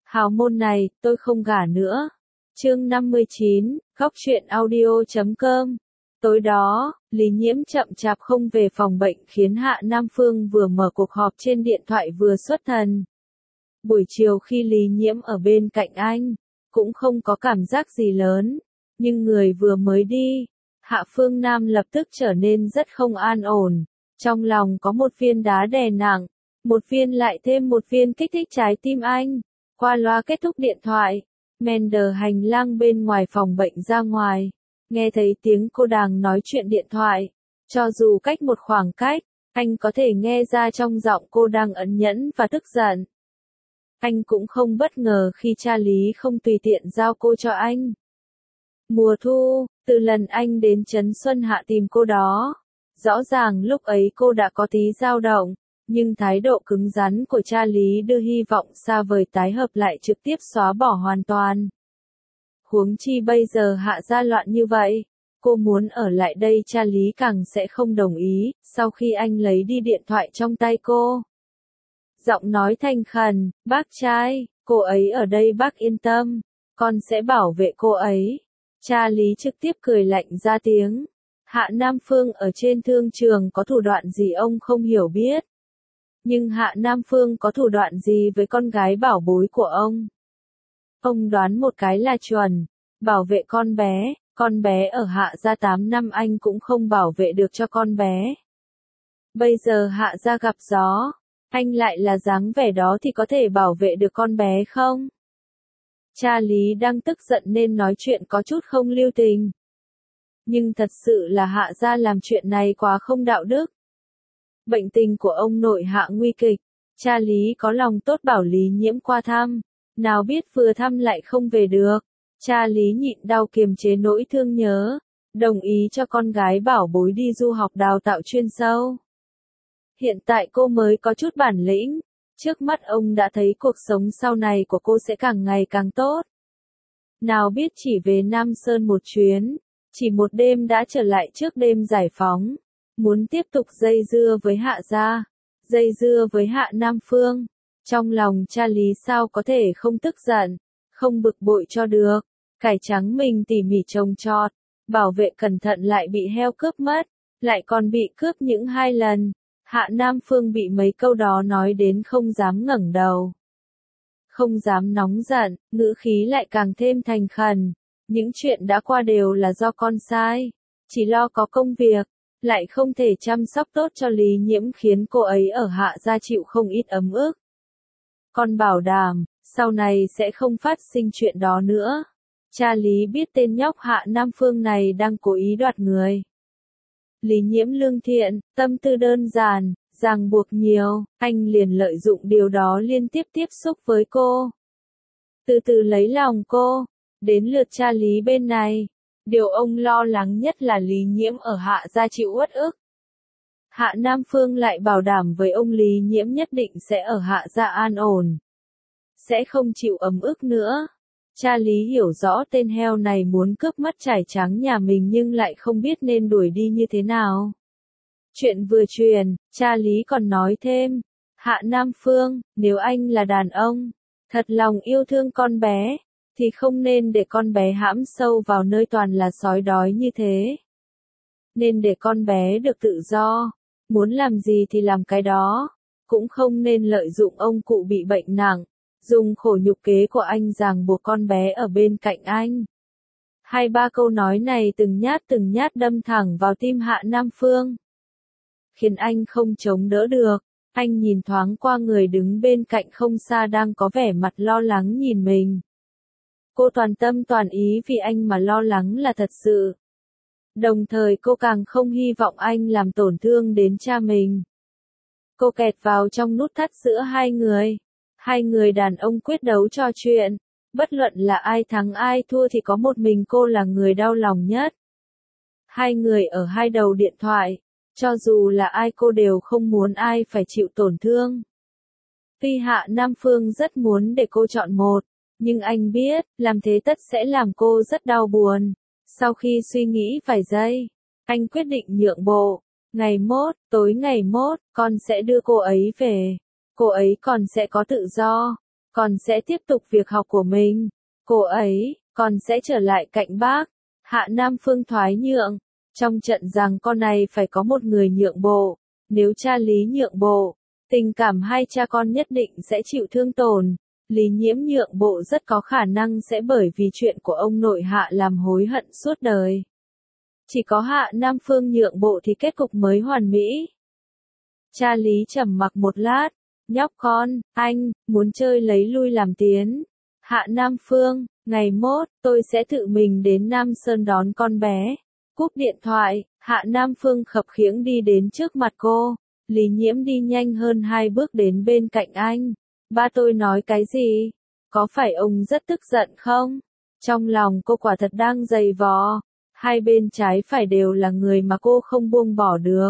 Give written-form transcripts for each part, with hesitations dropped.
Hào môn này, tôi không gả nữa. Chương 59, góc truyện audio.com. Tối đó, Lý Nhiễm chậm chạp không về phòng bệnh khiến Hạ Nam Phương vừa mở cuộc họp trên điện thoại vừa xuất thần. Buổi chiều khi Lý Nhiễm ở bên cạnh anh, cũng không có cảm giác gì lớn, nhưng người vừa mới đi, Hạ Phương Nam lập tức trở nên rất không an ổn, trong lòng có một viên đá đè nặng, một viên lại thêm một viên kích thích trái tim anh. Qua loa kết thúc điện thoại, Mender hành lang bên ngoài phòng bệnh ra ngoài, nghe thấy tiếng cô đang nói chuyện điện thoại, cho dù cách một khoảng cách, anh có thể nghe ra trong giọng cô đang ẩn nhẫn và tức giận. Anh cũng không bất ngờ khi cha Lý không tùy tiện giao cô cho anh. Mùa thu, từ lần anh đến Trấn Xuân Hạ tìm cô đó, rõ ràng lúc ấy cô đã có tí dao động, nhưng thái độ cứng rắn của cha Lý đưa hy vọng xa vời tái hợp lại trực tiếp xóa bỏ hoàn toàn. Huống chi bây giờ Hạ gia loạn như vậy, cô muốn ở lại đây cha Lý càng sẽ không đồng ý, sau khi anh lấy đi điện thoại trong tay cô. Giọng nói thành khẩn, bác trai, cô ấy ở đây bác yên tâm, con sẽ bảo vệ cô ấy. Cha Lý trực tiếp cười lạnh ra tiếng. Hạ Nam Phương ở trên thương trường có thủ đoạn gì ông không hiểu biết. Nhưng Hạ Nam Phương có thủ đoạn gì với con gái bảo bối của ông? Ông đoán một cái là chuẩn, bảo vệ con bé ở Hạ gia 8 năm anh cũng không bảo vệ được cho con bé. Bây giờ Hạ gia gặp gió, anh lại là dáng vẻ đó thì có thể bảo vệ được con bé không? Cha Lý đang tức giận nên nói chuyện có chút không lưu tình. Nhưng thật sự là Hạ gia làm chuyện này quá không đạo đức. Bệnh tình của ông nội Hạ nguy kịch, cha Lý có lòng tốt bảo Lý Nhiễm qua thăm, nào biết vừa thăm lại không về được. Cha Lý nhịn đau kiềm chế nỗi thương nhớ, đồng ý cho con gái bảo bối đi du học đào tạo chuyên sâu. Hiện tại cô mới có chút bản lĩnh, trước mắt ông đã thấy cuộc sống sau này của cô sẽ càng ngày càng tốt. Nào biết chỉ về Nam Sơn một chuyến, chỉ một đêm đã trở lại trước đêm giải phóng, muốn tiếp tục dây dưa với Hạ gia, dây dưa với Hạ Nam Phương. Trong lòng cha Lý sao có thể không tức giận, không bực bội cho được, cải trắng mình tỉ mỉ trồng trọt, bảo vệ cẩn thận lại bị heo cướp mất, lại còn bị cướp những 2 lần. Hạ Nam Phương bị mấy câu đó nói đến không dám ngẩng đầu. Không dám nóng giận, ngữ khí lại càng thêm thành khẩn. Những chuyện đã qua đều là do con sai. Chỉ lo có công việc, lại không thể chăm sóc tốt cho Lý Nhiễm khiến cô ấy ở Hạ gia chịu không ít ấm ức. Con bảo đảm, sau này sẽ không phát sinh chuyện đó nữa. Cha Lý biết tên nhóc Hạ Nam Phương này đang cố ý đoạt người. Lý Nhiễm lương thiện, tâm tư đơn giản, ràng buộc nhiều, anh liền lợi dụng điều đó liên tiếp tiếp xúc với cô. Từ từ lấy lòng cô, đến lượt cha Lý bên này. Điều ông lo lắng nhất là Lý Nhiễm ở Hạ gia chịu uất ức. Hạ Nam Phương lại bảo đảm với ông Lý Nhiễm nhất định sẽ ở Hạ gia an ổn. Sẽ không chịu ấm ức nữa. Cha Lý hiểu rõ tên heo này muốn cướp mất trải trắng nhà mình nhưng lại không biết nên đuổi đi như thế nào. Chuyện vừa truyền, cha Lý còn nói thêm, Hạ Nam Phương, nếu anh là đàn ông, thật lòng yêu thương con bé, thì không nên để con bé hãm sâu vào nơi toàn là sói đói như thế. Nên để con bé được tự do, muốn làm gì thì làm cái đó, cũng không nên lợi dụng ông cụ bị bệnh nặng, dùng khổ nhục kế của anh ràng buộc con bé ở bên cạnh anh. 2-3 câu nói này từng nhát đâm thẳng vào tim Hạ Nam Phương. Khiến anh không chống đỡ được, anh nhìn thoáng qua người đứng bên cạnh không xa đang có vẻ mặt lo lắng nhìn mình. Cô toàn tâm toàn ý vì anh mà lo lắng là thật sự. Đồng thời cô càng không hy vọng anh làm tổn thương đến cha mình. Cô kẹt vào trong nút thắt giữa hai người. 2 người đàn ông quyết đấu trò chuyện. Bất luận là ai thắng ai thua thì có một mình cô là người đau lòng nhất. 2 người ở 2 đầu điện thoại. Cho dù là ai cô đều không muốn ai phải chịu tổn thương. Tuy Hạ Nam Phương rất muốn để cô chọn một, nhưng anh biết, làm thế tất sẽ làm cô rất đau buồn. Sau khi suy nghĩ vài giây, anh quyết định nhượng bộ. Tối ngày mốt, con sẽ đưa cô ấy về. Cô ấy còn sẽ có tự do. còn sẽ tiếp tục việc học của mình. Cô ấy, còn sẽ trở lại cạnh bác. Hạ Nam Phương thoái nhượng. Trong trận giằng co này phải có một người nhượng bộ. Nếu cha Lý nhượng bộ, tình cảm hai cha con nhất định sẽ chịu thương tổn. Lý Nhiễm nhượng bộ rất có khả năng sẽ bởi vì chuyện của ông nội Hạ làm hối hận suốt đời. Chỉ có Hạ Nam Phương nhượng bộ thì kết cục mới hoàn mỹ. Cha Lý trầm mặc một lát. Nhóc con, anh, muốn chơi lấy lui làm tiến. Hạ Nam Phương, ngày mốt, tôi sẽ tự mình đến Nam Sơn đón con bé. Cúp điện thoại, Hạ Nam Phương khập khiễng đi đến trước mặt cô. Lý Nhiễm đi nhanh hơn 2 bước đến bên cạnh anh. Ba tôi nói cái gì? Có phải ông rất tức giận không? Trong lòng cô quả thật đang dày vò. Hai bên trái phải đều là người mà cô không buông bỏ được.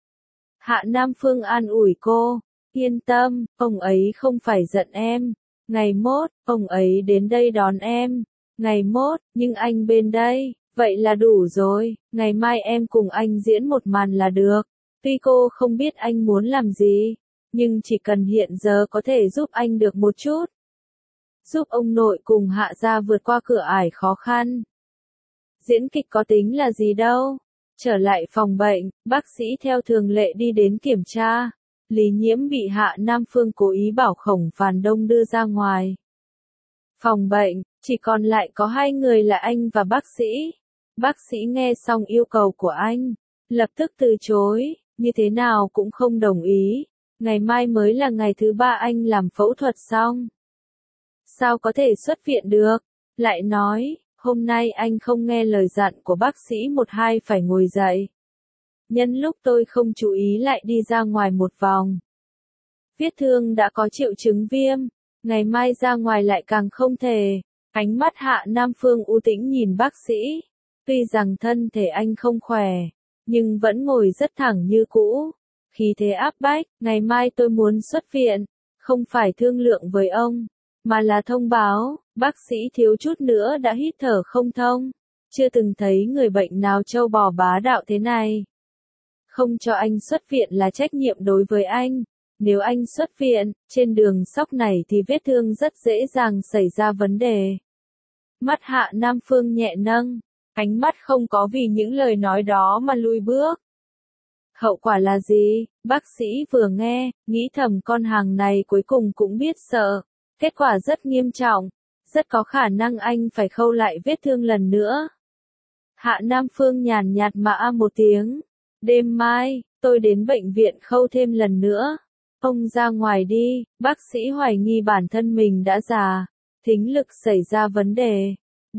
Hạ Nam Phương an ủi cô. Yên tâm, ông ấy không phải giận em. Ngày mốt, ông ấy đến đây đón em. Ngày mốt, nhưng anh bên đây, vậy là đủ rồi. Ngày mai em cùng anh diễn một màn là được. Tuy cô không biết anh muốn làm gì, nhưng chỉ cần hiện giờ có thể giúp anh được một chút. Giúp ông nội cùng Hạ gia vượt qua cửa ải khó khăn. Diễn kịch có tính là gì đâu. Trở lại phòng bệnh, bác sĩ theo thường lệ đi đến kiểm tra. Lý Nhiễm bị Hạ Nam Phương cố ý bảo Khổng Phàn Đông đưa ra ngoài. Phòng bệnh, chỉ còn lại có 2 người là anh và bác sĩ. Bác sĩ nghe xong yêu cầu của anh, lập tức từ chối, như thế nào cũng không đồng ý. Ngày mai mới là ngày thứ 3 anh làm phẫu thuật xong. Sao có thể xuất viện được? Lại nói, hôm nay anh không nghe lời dặn của bác sĩ 1-2 phải ngồi dậy. Nhân lúc tôi không chú ý lại đi ra ngoài một vòng. Vết thương đã có triệu chứng viêm, ngày mai ra ngoài lại càng không thể. Ánh mắt Hạ Nam Phương u tĩnh nhìn bác sĩ. Tuy rằng thân thể anh không khỏe, nhưng vẫn ngồi rất thẳng như cũ. Khí thế áp bách, ngày mai tôi muốn xuất viện, không phải thương lượng với ông, mà là thông báo, bác sĩ thiếu chút nữa đã hít thở không thông. Chưa từng thấy người bệnh nào trâu bò bá đạo thế này. Không cho anh xuất viện là trách nhiệm đối với anh. Nếu anh xuất viện, trên đường sóc này thì vết thương rất dễ dàng xảy ra vấn đề. Mắt Hạ Nam Phương nhẹ nâng, ánh mắt không có vì những lời nói đó mà lùi bước. Hậu quả là gì? Bác sĩ vừa nghe, nghĩ thầm con hàng này cuối cùng cũng biết sợ. Kết quả rất nghiêm trọng, rất có khả năng anh phải khâu lại vết thương lần nữa. Hạ Nam Phương nhàn nhạt mà một tiếng. Đêm mai, tôi đến bệnh viện khâu thêm lần nữa. Ông ra ngoài đi, bác sĩ hoài nghi bản thân mình đã già, thính lực xảy ra vấn đề.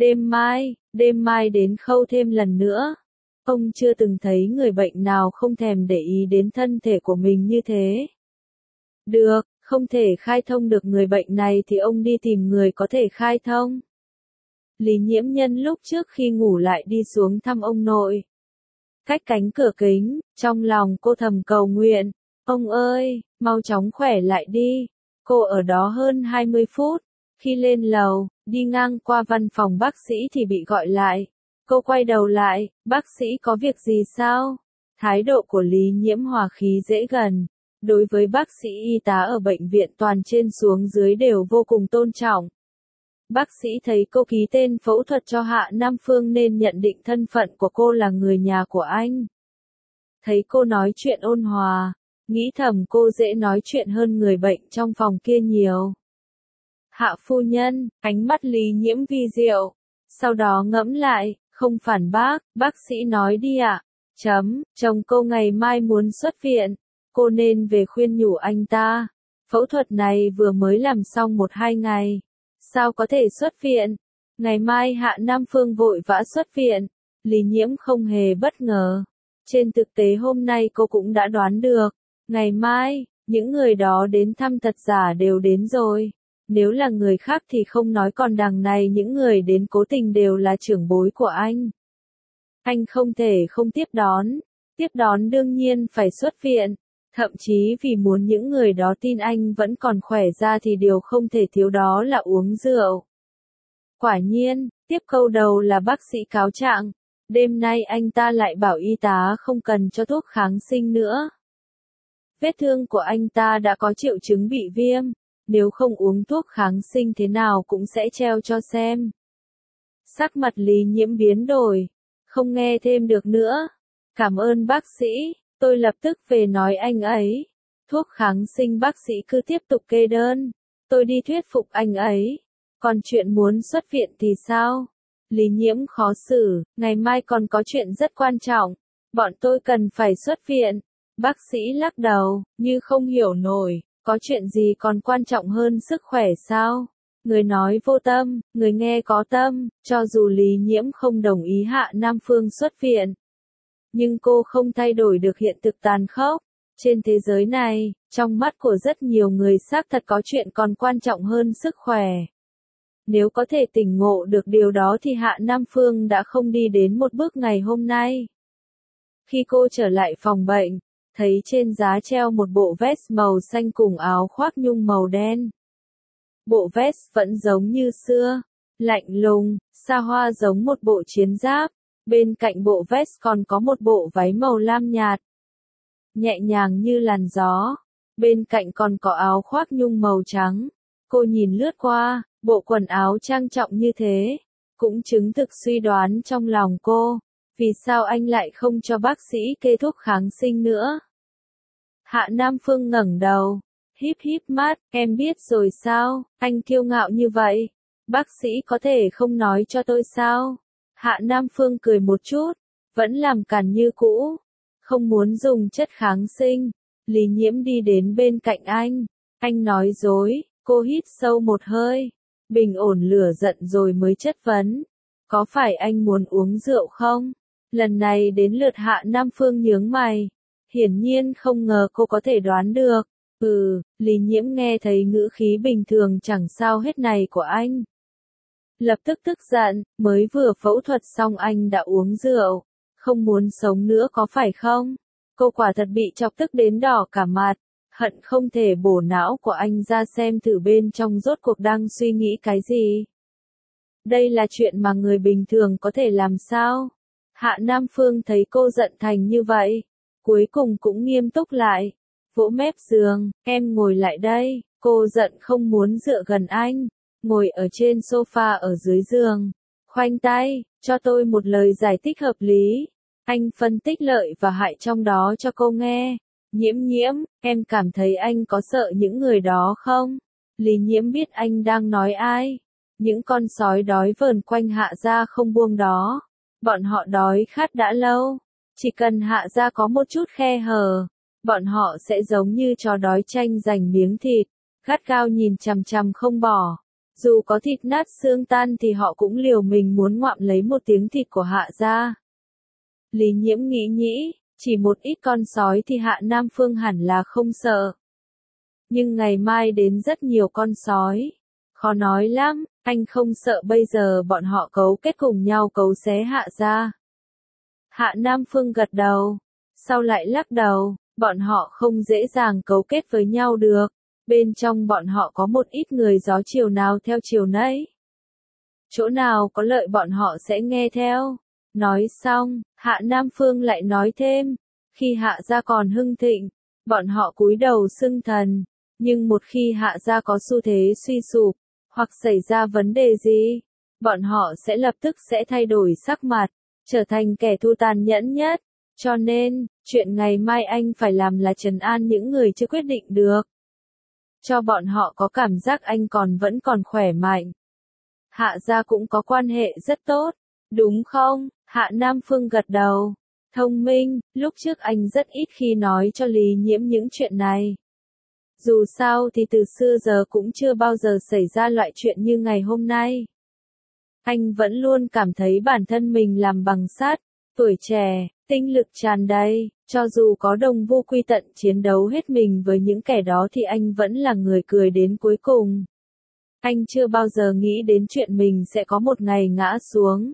Đêm mai đến khâu thêm lần nữa. Ông chưa từng thấy người bệnh nào không thèm để ý đến thân thể của mình như thế. Được, không thể khai thông được người bệnh này thì ông đi tìm người có thể khai thông. Lý Nhiễm nhân lúc trước khi ngủ lại đi xuống thăm ông nội. Cách cánh cửa kính, trong lòng cô thầm cầu nguyện. Ông ơi, mau chóng khỏe lại đi. Cô ở đó hơn 20 phút. Khi lên lầu, đi ngang qua văn phòng bác sĩ thì bị gọi lại. Cô quay đầu lại, bác sĩ có việc gì sao? Thái độ của Lý Nhiễm hòa khí dễ gần. Đối với bác sĩ y tá ở bệnh viện toàn trên xuống dưới đều vô cùng tôn trọng. Bác sĩ thấy cô ký tên phẫu thuật cho Hạ Nam Phương nên nhận định thân phận của cô là người nhà của anh. Thấy cô nói chuyện ôn hòa, nghĩ thầm cô dễ nói chuyện hơn người bệnh trong phòng kia nhiều. Hạ phu nhân, ánh mắt Lý Nhiễm vi diệu. Sau đó ngẫm lại, không phản bác sĩ nói đi ạ. Chồng cô ngày mai muốn xuất viện. Cô nên về khuyên nhủ anh ta. Phẫu thuật này vừa mới làm xong 1-2 ngày. Sao có thể xuất viện? Ngày mai Hạ Nam Phương vội vã xuất viện. Lý Nhiễm không hề bất ngờ. Trên thực tế hôm nay cô cũng đã đoán được. Ngày mai, những người đó đến thăm thật giả đều đến rồi. Nếu là người khác thì không nói, còn đằng này những người đến cố tình đều là trưởng bối của anh. Anh không thể không tiếp đón. Tiếp đón đương nhiên phải xuất viện. Thậm chí vì muốn những người đó tin anh vẫn còn khỏe ra thì điều không thể thiếu đó là uống rượu. Quả nhiên, tiếp câu đầu là bác sĩ cáo trạng. Đêm nay anh ta lại bảo y tá không cần cho thuốc kháng sinh nữa. Vết thương của anh ta đã có triệu chứng bị viêm. nếu không uống thuốc kháng sinh thế nào cũng sẽ treo cho xem. Sắc mặt Lý Nhiễm biến đổi, không nghe thêm được nữa. Cảm ơn bác sĩ, tôi lập tức về nói anh ấy. Thuốc kháng sinh bác sĩ cứ tiếp tục kê đơn, tôi đi thuyết phục anh ấy. Còn chuyện muốn xuất viện thì sao? Lý Nhiễm khó xử, ngày mai còn có chuyện rất quan trọng, bọn tôi cần phải xuất viện. Bác sĩ lắc đầu, như không hiểu nổi, có chuyện gì còn quan trọng hơn sức khỏe sao? Người nói vô tâm, người nghe có tâm, cho dù Lý Nhiễm không đồng ý Hạ Nam Phương xuất viện. Nhưng cô không thay đổi được hiện thực tàn khốc. Trên thế giới này, trong mắt của rất nhiều người xác thật có chuyện còn quan trọng hơn sức khỏe. Nếu có thể tỉnh ngộ được điều đó thì Hạ Nam Phương đã không đi đến một bước ngày hôm nay. Khi cô trở lại phòng bệnh, thấy trên giá treo một bộ vest màu xanh cùng áo khoác nhung màu đen. Bộ vest vẫn giống như xưa, lạnh lùng, xa hoa giống một bộ chiến giáp. Bên cạnh bộ vest còn có một bộ váy màu lam nhạt, nhẹ nhàng như làn gió. Bên cạnh còn có áo khoác nhung màu trắng. Cô nhìn lướt qua, bộ quần áo trang trọng như thế, cũng chứng thực suy đoán trong lòng cô. Vì sao anh lại không cho bác sĩ kê thuốc kháng sinh nữa? Hạ Nam Phương ngẩng đầu, híp híp mắt, em biết rồi sao, anh kiêu ngạo như vậy. Bác sĩ có thể không nói cho tôi sao? Hạ Nam Phương cười một chút, vẫn làm càn như cũ, không muốn dùng chất kháng sinh. Lý Nhiễm đi đến bên cạnh anh nói dối, cô hít sâu một hơi, bình ổn lửa giận rồi mới chất vấn. Có phải anh muốn uống rượu không? Lần này đến lượt Hạ Nam Phương nhướng mày, hiển nhiên không ngờ cô có thể đoán được. Lý Nhiễm nghe thấy ngữ khí bình thường chẳng sao hết này của anh. Lập tức tức giận, mới vừa phẫu thuật xong anh đã uống rượu, không muốn sống nữa có phải không? Cô quả thật bị chọc tức đến đỏ cả mặt, hận không thể bổ não của anh ra xem thử bên trong rốt cuộc đang suy nghĩ cái gì. Đây là chuyện mà người bình thường có thể làm sao? Hạ Nam Phương thấy cô giận thành như vậy, cuối cùng cũng nghiêm túc lại, vỗ mép giường, em ngồi lại đây. Cô giận không muốn dựa gần anh, ngồi ở trên sofa ở dưới giường, khoanh tay, cho tôi một lời giải thích hợp lý. Anh phân tích lợi và hại trong đó cho cô nghe. Nhiễm, em cảm thấy anh có sợ những người đó không? Lý Nhiễm biết anh đang nói ai. Những con sói đói vờn quanh Hạ gia không buông đó. Bọn họ đói khát đã lâu. Chỉ cần Hạ gia có một chút khe hở, bọn họ sẽ giống như chó đói tranh giành miếng thịt, gắt gao nhìn chằm chằm không bỏ. Dù có thịt nát xương tan thì họ cũng liều mình muốn ngoạm lấy một tiếng thịt của Hạ gia. Lý Nhiễm nghĩ, chỉ một ít con sói thì Hạ Nam Phương hẳn là không sợ. Nhưng ngày mai đến rất nhiều con sói. Khó nói lắm, anh không sợ bây giờ bọn họ cấu kết cùng nhau cấu xé Hạ gia. Hạ Nam Phương gật đầu, sau lại lắc đầu, bọn họ không dễ dàng cấu kết với nhau được. Bên trong bọn họ có một ít người gió chiều nào theo chiều nấy. Chỗ nào có lợi bọn họ sẽ nghe theo. Nói xong, Hạ Nam Phương lại nói thêm, khi Hạ gia còn hưng thịnh, bọn họ cúi đầu xưng thần, nhưng một khi Hạ gia có xu thế suy sụp, hoặc xảy ra vấn đề gì, bọn họ sẽ lập tức sẽ thay đổi sắc mặt, trở thành kẻ thù tàn nhẫn nhất. Cho nên, chuyện ngày mai anh phải làm là trấn an những người chưa quyết định được. Cho bọn họ có cảm giác anh vẫn còn khỏe mạnh. Hạ gia cũng có quan hệ rất tốt, đúng không? Hạ Nam Phương gật đầu. Thông minh, lúc trước anh rất ít khi nói cho Lý Nhiễm những chuyện này. Dù sao thì từ xưa giờ cũng chưa bao giờ xảy ra loại chuyện như ngày hôm nay. Anh vẫn luôn cảm thấy bản thân mình làm bằng sắt, tuổi trẻ, tinh lực tràn đầy, cho dù có đồng vô quy tận chiến đấu hết mình với những kẻ đó thì anh vẫn là người cười đến cuối cùng. Anh chưa bao giờ nghĩ đến chuyện mình sẽ có một ngày ngã xuống.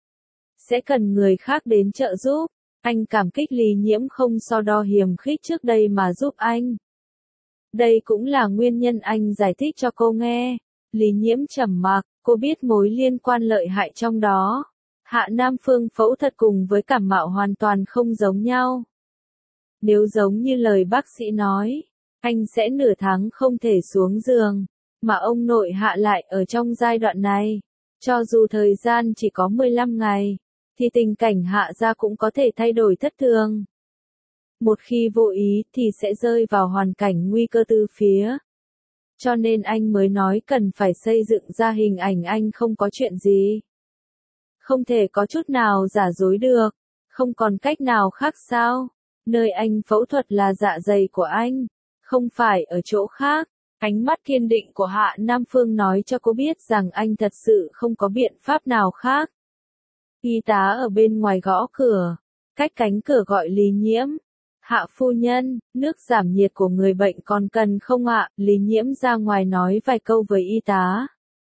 Sẽ cần người khác đến trợ giúp. Anh cảm kích Lý Nhiễm không so đo hiềm khích trước đây mà giúp anh. Đây cũng là nguyên nhân anh giải thích cho cô nghe. Lý Nhiễm trầm mặc, cô biết mối liên quan lợi hại trong đó. Hạ Nam Phương phẫu thuật cùng với cảm mạo hoàn toàn không giống nhau. Nếu giống như lời bác sĩ nói, anh sẽ nửa tháng không thể xuống giường, mà ông nội Hạ lại ở trong giai đoạn này. Cho dù thời gian chỉ có 15 ngày, thì tình cảnh Hạ gia cũng có thể thay đổi thất thường. Một khi vô ý thì sẽ rơi vào hoàn cảnh nguy cơ từ phía. Cho nên anh mới nói cần phải xây dựng ra hình ảnh anh không có chuyện gì. Không thể có chút nào giả dối được, không còn cách nào khác sao? Nơi anh phẫu thuật là dạ dày của anh, không phải ở chỗ khác. Ánh mắt kiên định của Hạ Nam Phương nói cho cô biết rằng anh thật sự không có biện pháp nào khác. Y tá ở bên ngoài gõ cửa, cách cánh cửa gọi Lý Nhiễm. Hạ phu nhân, nước giảm nhiệt của người bệnh còn cần không ạ? Lý Nhiễm ra ngoài nói vài câu với y tá.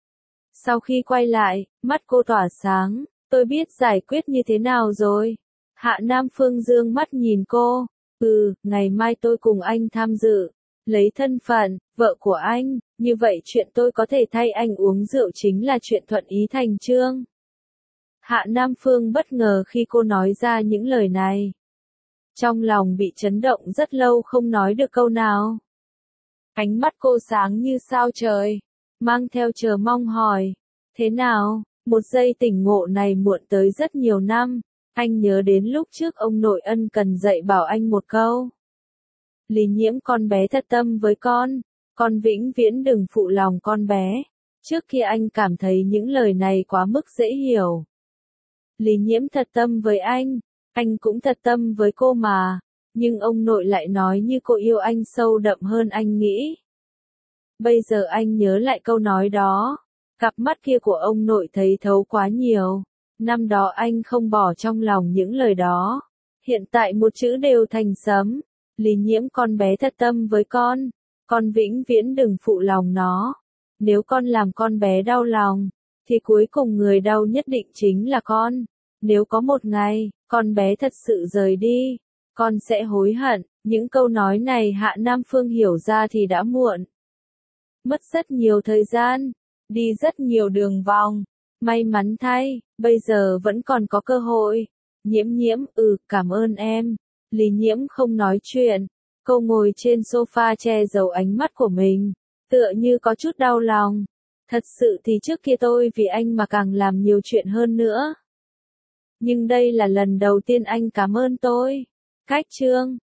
Sau khi quay lại, mắt cô tỏa sáng, tôi biết giải quyết như thế nào rồi. Hạ Nam Phương dương mắt nhìn cô, ngày mai tôi cùng anh tham dự, lấy thân phận, vợ của anh, như vậy chuyện tôi có thể thay anh uống rượu chính là chuyện thuận ý thành chương. Hạ Nam Phương bất ngờ khi cô nói ra những lời này. Trong lòng bị chấn động rất lâu không nói được câu nào. Ánh mắt cô sáng như sao trời, mang theo chờ mong hỏi. Thế nào? Một giây tỉnh ngộ này muộn tới rất nhiều năm. Anh nhớ đến lúc trước ông nội ân cần dạy bảo anh một câu. Lý Nhiễm con bé thật tâm với con vĩnh viễn đừng phụ lòng con bé. Trước kia anh cảm thấy những lời này quá mức dễ hiểu. Lý Nhiễm thật tâm với anh cũng thật tâm với cô mà, nhưng ông nội lại nói như cô yêu anh sâu đậm hơn anh nghĩ. Bây giờ anh nhớ lại câu nói đó, cặp mắt kia của ông nội thấy thấu quá nhiều. Năm đó anh không bỏ trong lòng những lời đó. Hiện tại một chữ đều thành sấm. Lý Nhiễm con bé thật tâm với con vĩnh viễn đừng phụ lòng nó. Nếu con làm con bé đau lòng, thì cuối cùng người đau nhất định chính là con. Nếu có một ngày, con bé thật sự rời đi, con sẽ hối hận. Những câu nói này Hạ Nam Phương hiểu ra thì đã muộn. Mất rất nhiều thời gian, đi rất nhiều đường vòng. May mắn thay, bây giờ vẫn còn có cơ hội. Nhiễm, cảm ơn em. Lý Nhiễm không nói chuyện. Cô ngồi trên sofa che giấu ánh mắt của mình, tựa như có chút đau lòng. Thật sự thì trước kia tôi vì anh mà càng làm nhiều chuyện hơn nữa. Nhưng đây là lần đầu tiên anh cảm ơn tôi. Cách chương